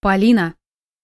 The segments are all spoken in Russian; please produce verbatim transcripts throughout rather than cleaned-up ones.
Полина.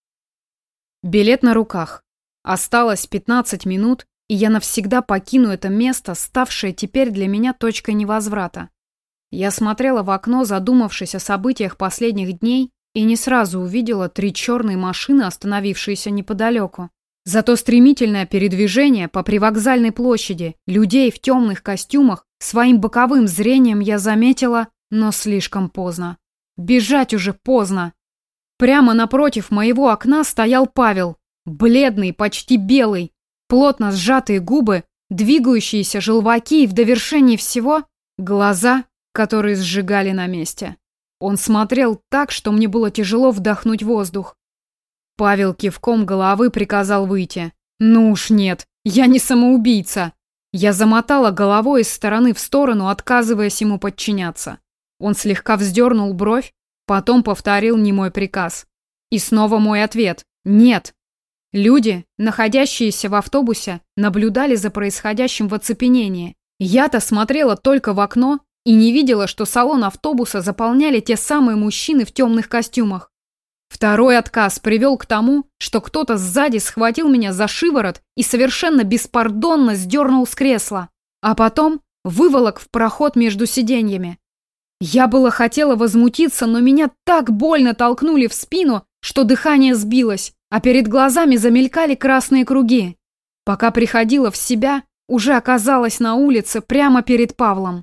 Билет на руках. Осталось пятнадцать минут, и я навсегда покину это место, ставшее теперь для меня точкой невозврата. Я смотрела в окно, задумавшись о событиях последних дней, и не сразу увидела три черные машины, остановившиеся неподалеку. Зато стремительное передвижение по привокзальной площади, людей в темных костюмах, своим боковым зрением я заметила, но слишком поздно. Бежать уже поздно. Прямо напротив моего окна стоял Павел, бледный, почти белый, плотно сжатые губы, двигающиеся желваки и в довершении всего глаза, которые сжигали на месте. Он смотрел так, что мне было тяжело вдохнуть воздух. Павел кивком головы приказал выйти. Ну уж нет, я не самоубийца. Я замотала головой из стороны в сторону, отказываясь ему подчиняться. Он слегка вздернул бровь, потом повторил немой приказ. И снова мой ответ – нет. Люди, находящиеся в автобусе, наблюдали за происходящим в оцепенении. Я-то смотрела только в окно и не видела, что салон автобуса заполняли те самые мужчины в темных костюмах. Второй отказ привел к тому, что кто-то сзади схватил меня за шиворот и совершенно беспардонно сдернул с кресла, а потом выволок в проход между сиденьями. Я было хотела возмутиться, но меня так больно толкнули в спину, что дыхание сбилось, а перед глазами замелькали красные круги. Пока приходила в себя, уже оказалась на улице прямо перед Павлом.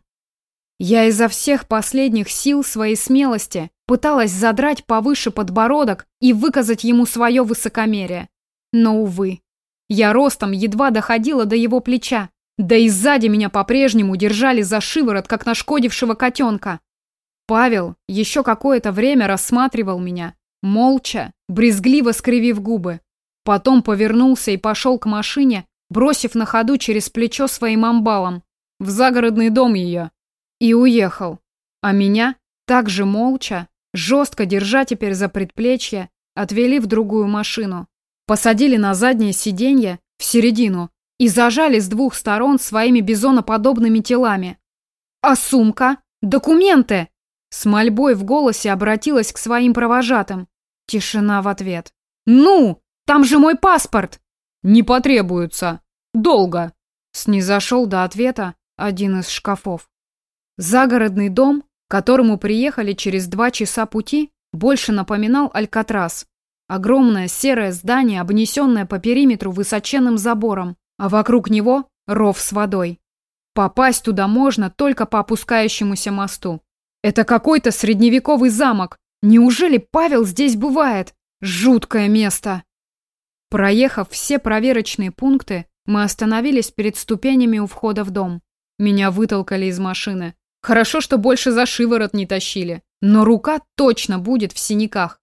Я изо всех последних сил своей смелости пыталась задрать повыше подбородок и выказать ему свое высокомерие. Но, увы, я ростом едва доходила до его плеча, да и сзади меня по-прежнему держали за шиворот, как нашкодившего котенка. Павел еще какое-то время рассматривал меня, молча, брезгливо скривив губы. Потом повернулся и пошел к машине, бросив на ходу через плечо своим амбалом. В загородный дом ее. И уехал. А меня, также молча, жестко держа теперь за предплечье, отвели в другую машину. Посадили на заднее сиденье, в середину, и зажали с двух сторон своими бизоноподобными телами. «А сумка? Документы?» С мольбой в голосе обратилась к своим провожатым. Тишина в ответ. «Ну, там же мой паспорт!» «Не потребуется. Долго!» Снизошел до ответа один из шкафов. Загородный дом, к которому приехали через два часа пути, больше напоминал Алькатрас. Огромное серое здание, обнесенное по периметру высоченным забором, а вокруг него ров с водой. Попасть туда можно только по опускающемуся мосту. Это какой-то средневековый замок. Неужели Павел здесь бывает? Жуткое место. Проехав все проверочные пункты, мы остановились перед ступенями у входа в дом. Меня вытолкали из машины. Хорошо, что больше за шиворот не тащили, но рука точно будет в синяках.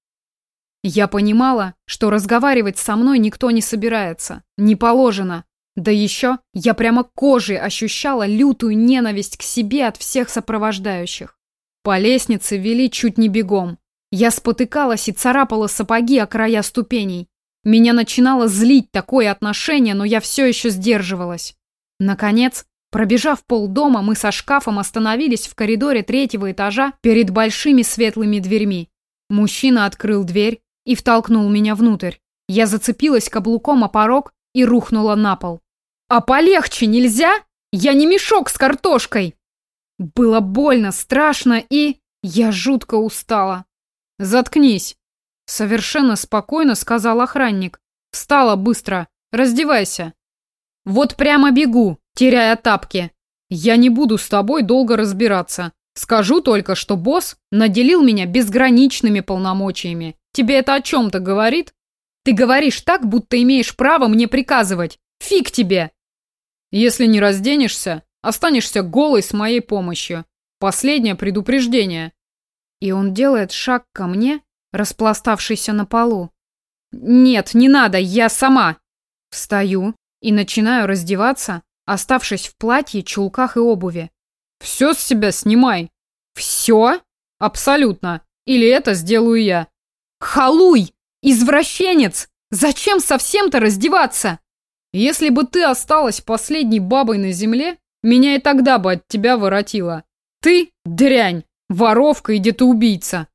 Я понимала, что разговаривать со мной никто не собирается, не положено. Да еще я прямо кожей ощущала лютую ненависть к себе от всех сопровождающих. По лестнице вели чуть не бегом. Я спотыкалась и царапала сапоги о края ступеней. Меня начинало злить такое отношение, но я все еще сдерживалась. Наконец, пробежав полдома, мы со шкафом остановились в коридоре третьего этажа перед большими светлыми дверьми. Мужчина открыл дверь и втолкнул меня внутрь. Я зацепилась каблуком о порог и рухнула на пол. «А полегче нельзя? Я не мешок с картошкой!» Было больно, страшно и... я жутко устала. «Заткнись!» — совершенно спокойно сказал охранник. «Встала быстро. Раздевайся». «Вот прямо бегу, теряя тапки. Я не буду с тобой долго разбираться. Скажу только, что босс наделил меня безграничными полномочиями. Тебе это о чем-то говорит? Ты говоришь так, будто имеешь право мне приказывать. Фиг тебе!» «Если не разденешься, останешься голой с моей помощью. Последнее предупреждение». И он делает шаг ко мне, распластавшийся на полу. «Нет, не надо, я сама». Встаю и начинаю раздеваться, оставшись в платье, чулках и обуви. «Все с себя снимай». «Все?» «Абсолютно. Или это сделаю я». «Халуй! Извращенец! Зачем совсем-то раздеваться?» «Если бы ты осталась последней бабой на земле, меня и тогда бы от тебя воротило. Ты — дрянь, воровка и детоубийца».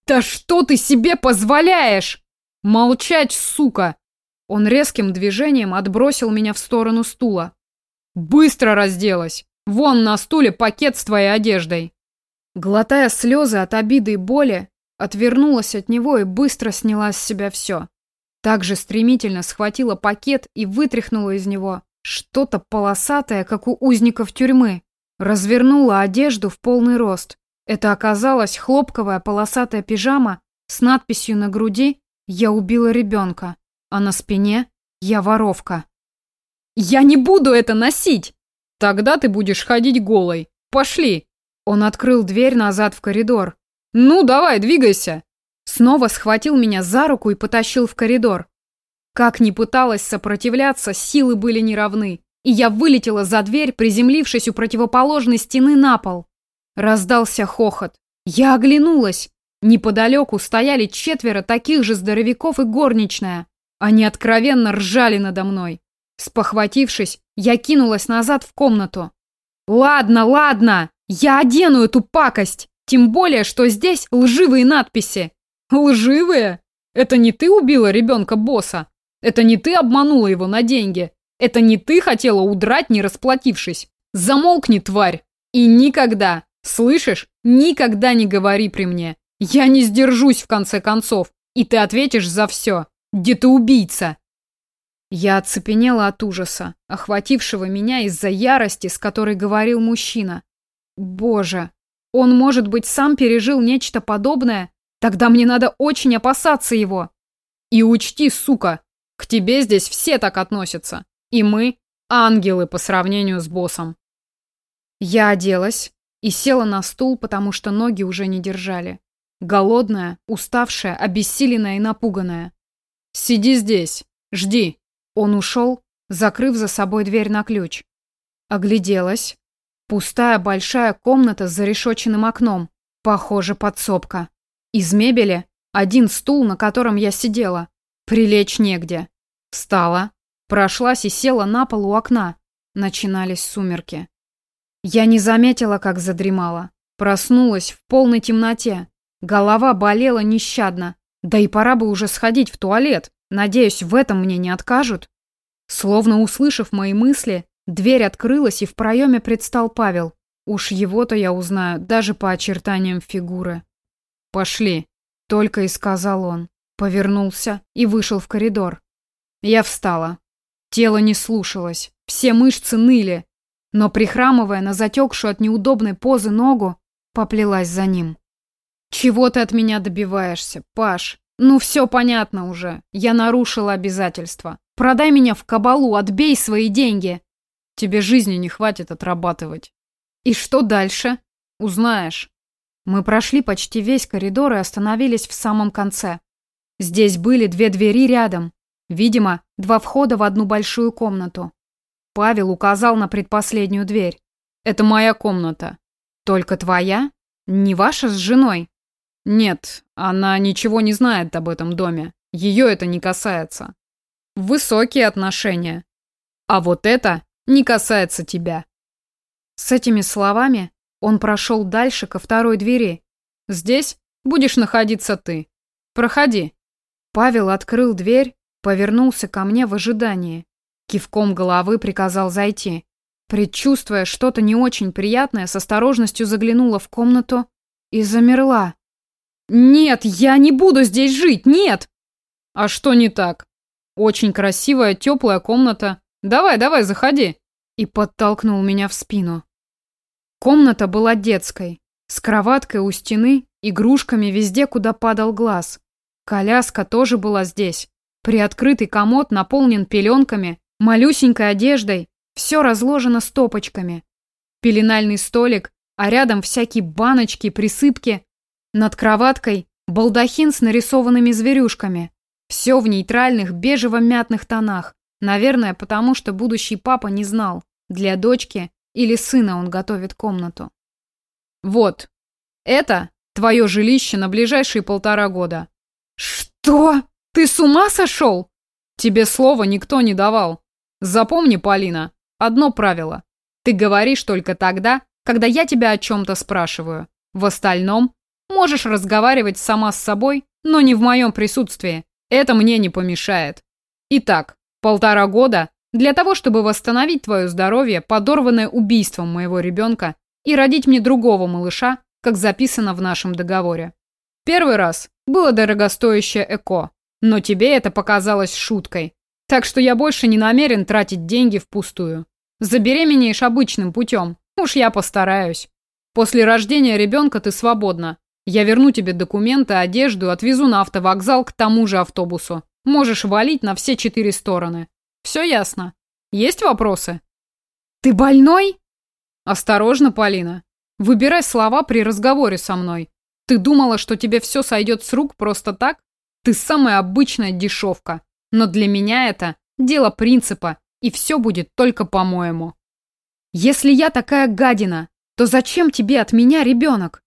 «Да что ты себе позволяешь?» «Молчать, сука!» Он резким движением отбросил меня в сторону стула. «Быстро разделась! Вон на стуле пакет с твоей одеждой!» Глотая слезы от обиды и боли, отвернулась от него и быстро сняла с себя все. Также стремительно схватила пакет и вытряхнула из него что-то полосатое, как у узников тюрьмы. Развернула одежду в полный рост. Это оказалась хлопковая полосатая пижама с надписью на груди «Я убила ребенка», а на спине «Я воровка». «Я не буду это носить!» «Тогда ты будешь ходить голой. Пошли!» Он открыл дверь назад в коридор. «Ну, давай, двигайся!» Снова схватил меня за руку и потащил в коридор. Как ни пыталась сопротивляться, силы были неравны, и я вылетела за дверь, приземлившись у противоположной стены на пол. Раздался хохот. Я оглянулась. Неподалеку стояли четверо таких же здоровяков и горничная. Они откровенно ржали надо мной. Спохватившись, я кинулась назад в комнату. «Ладно, ладно, я одену эту пакость, тем более, что здесь лживые надписи». «Лживые? Это не ты убила ребенка босса? Это не ты обманула его на деньги? Это не ты хотела удрать, не расплатившись? Замолкни, тварь! И никогда, слышишь, никогда не говори при мне. Я не сдержусь в конце концов, и ты ответишь за все. Где ты убийца?» Я оцепенела от ужаса, охватившего меня из-за ярости, с которой говорил мужчина. Боже, он, может быть, сам пережил нечто подобное? Тогда мне надо очень опасаться его. И учти, сука, к тебе здесь все так относятся. И мы ангелы по сравнению с боссом. Я оделась и села на стул, потому что ноги уже не держали. Голодная, уставшая, обессиленная и напуганная. «Сиди здесь, жди». Он ушел, закрыв за собой дверь на ключ. Огляделась. Пустая большая комната с зарешоченным окном. Похоже, подсобка. Из мебели один стул, на котором я сидела. Прилечь негде. Встала, прошлась и села на пол у окна. Начинались сумерки. Я не заметила, как задремала. Проснулась в полной темноте. Голова болела нещадно. Да и пора бы уже сходить в туалет. Надеюсь, в этом мне не откажут. Словно услышав мои мысли, дверь открылась, и в проеме предстал Павел. Уж его-то я узнаю даже по очертаниям фигуры. «Пошли», — только и сказал он. Повернулся и вышел в коридор. Я встала. Тело не слушалось, все мышцы ныли, но, прихрамывая на затекшую от неудобной позы ногу, поплелась за ним. «Чего ты от меня добиваешься, Паш? Ну все понятно уже. Я нарушила обязательства. Продай меня в кабалу, отбей свои деньги. Тебе жизни не хватит отрабатывать». «И что дальше?» «Узнаешь». Мы прошли почти весь коридор и остановились в самом конце. Здесь были две двери рядом. Видимо, два входа в одну большую комнату. Павел указал на предпоследнюю дверь. «Это моя комната». «Только твоя? Не ваша с женой?» «Нет, она ничего не знает об этом доме. Ее это не касается». «Высокие отношения. А вот это не касается тебя». С этими словами он прошел дальше ко второй двери. «Здесь будешь находиться ты. Проходи». Павел открыл дверь, повернулся ко мне в ожидании. Кивком головы приказал зайти. Предчувствуя что-то не очень приятное, с осторожностью заглянула в комнату и замерла. «Нет, я не буду здесь жить, нет!» «А что не так? Очень красивая, теплая комната. Давай, давай, заходи!» И подтолкнул меня в спину. Комната была детской, с кроваткой у стены, игрушками везде, куда падал глаз. Коляска тоже была здесь. Приоткрытый комод наполнен пеленками, малюсенькой одеждой, все разложено стопочками. Пеленальный столик, а рядом всякие баночки, присыпки. Над кроваткой балдахин с нарисованными зверюшками. Все в нейтральных бежево-мятных тонах. Наверное, потому что будущий папа не знал, для дочки или сына он готовит комнату. «Вот, это твое жилище на ближайшие полтора года». «Что? Ты с ума сошел?» «Тебе слова никто не давал. Запомни, Полина, одно правило. Ты говоришь только тогда, когда я тебя о чем-то спрашиваю. В остальном Можешь разговаривать сама с собой, но не в моем присутствии. Это мне не помешает. Итак, полтора года для того, чтобы восстановить твое здоровье, подорванное убийством моего ребенка, и родить мне другого малыша, как записано в нашем договоре. Первый раз было дорогостоящее ЭКО, но тебе это показалось шуткой. Так что я больше не намерен тратить деньги впустую. Забеременеешь обычным путем, уж я постараюсь. После рождения ребенка ты свободна. Я верну тебе документы, одежду, отвезу на автовокзал к тому же автобусу. Можешь валить на все четыре стороны. Все ясно. Есть вопросы? Ты больной? Осторожно, Полина. Выбирай слова при разговоре со мной. Ты думала, что тебе все сойдет с рук просто так? Ты самая обычная дешевка. Но для меня это дело принципа, и все будет только по-моему. Если я такая гадина, то зачем тебе от меня ребенок?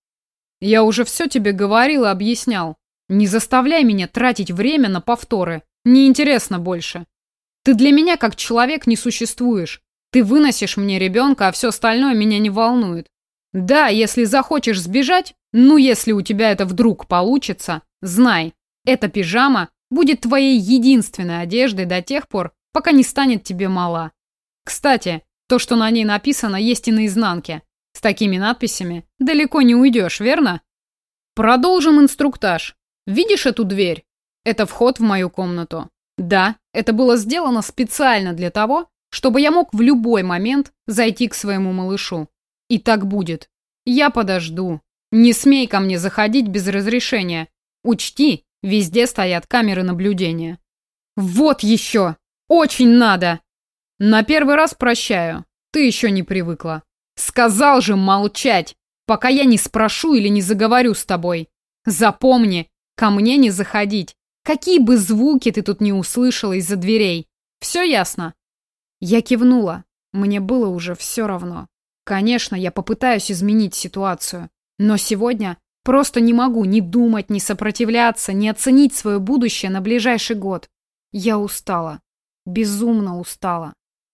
Я уже все тебе говорил и объяснял. Не заставляй меня тратить время на повторы. Неинтересно больше. Ты для меня как человек не существуешь. Ты выносишь мне ребенка, а все остальное меня не волнует. Да, если захочешь сбежать, ну если у тебя это вдруг получится, знай, эта пижама будет твоей единственной одеждой до тех пор, пока не станет тебе мала. Кстати, то, что на ней написано, есть и на изнанке. С такими надписями далеко не уйдешь, верно? Продолжим инструктаж. Видишь эту дверь? Это вход в мою комнату. Да, это было сделано специально для того, чтобы я мог в любой момент зайти к своему малышу. И так будет. Я подожду. Не смей ко мне заходить без разрешения. Учти, везде стоят камеры наблюдения. Вот еще! Очень надо! На первый раз прощаю. Ты еще не привыкла. Сказал же молчать, пока я не спрошу или не заговорю с тобой. Запомни, ко мне не заходить. Какие бы звуки ты тут не услышала из-за дверей. Все ясно? Я кивнула. Мне было уже все равно. Конечно, я попытаюсь изменить ситуацию. Но сегодня просто не могу ни думать, ни сопротивляться, ни оценить свое будущее на ближайший год. Я устала. Безумно устала.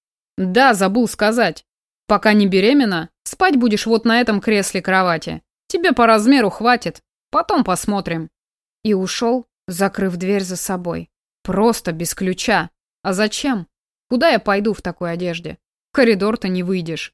Да, забыл сказать. Пока не беременна, спать будешь вот на этом кресле кровати. Тебе по размеру хватит. Потом посмотрим. И ушел, закрыв дверь за собой. Просто без ключа. А зачем? Куда я пойду в такой одежде? В коридор-то не выйдешь.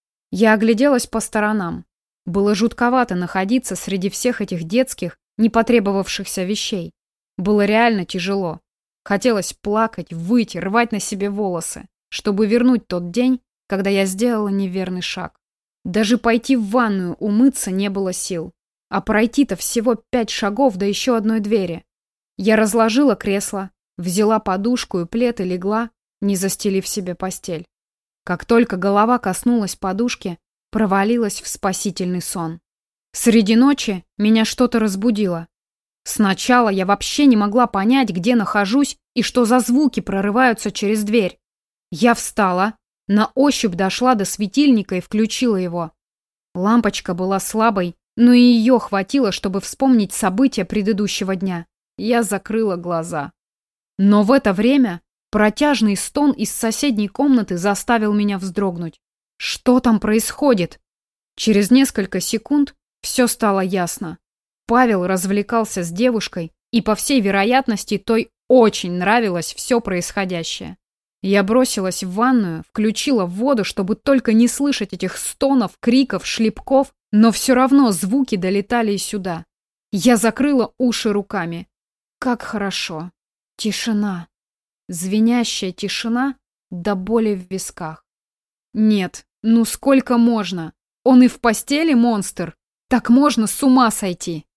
Я огляделась по сторонам. Было жутковато находиться среди всех этих детских, не потребовавшихся вещей. Было реально тяжело. Хотелось плакать, выть, рвать на себе волосы, чтобы вернуть тот день, когда я сделала неверный шаг. Даже пойти в ванную умыться не было сил. А пройти-то всего пять шагов до еще одной двери. Я разложила кресло, взяла подушку и плед и легла, не застелив себе постель. Как только голова коснулась подушки, провалилась в спасительный сон. Среди ночи меня что-то разбудило. Сначала я вообще не могла понять, где нахожусь и что за звуки прорываются через дверь. Я встала, на ощупь дошла до светильника и включила его. Лампочка была слабой, но и ее хватило, чтобы вспомнить события предыдущего дня. Я закрыла глаза. Но в это время протяжный стон из соседней комнаты заставил меня вздрогнуть. Что там происходит? Через несколько секунд все стало ясно. Павел развлекался с девушкой, и, по всей вероятности, той очень нравилось все происходящее. Я бросилась в ванную, включила воду, чтобы только не слышать этих стонов, криков, шлепков, но все равно звуки долетали и сюда. Я закрыла уши руками. Как хорошо. Тишина. Звенящая тишина до боли в висках. Нет, ну сколько можно? Он и в постели монстр. Так можно с ума сойти.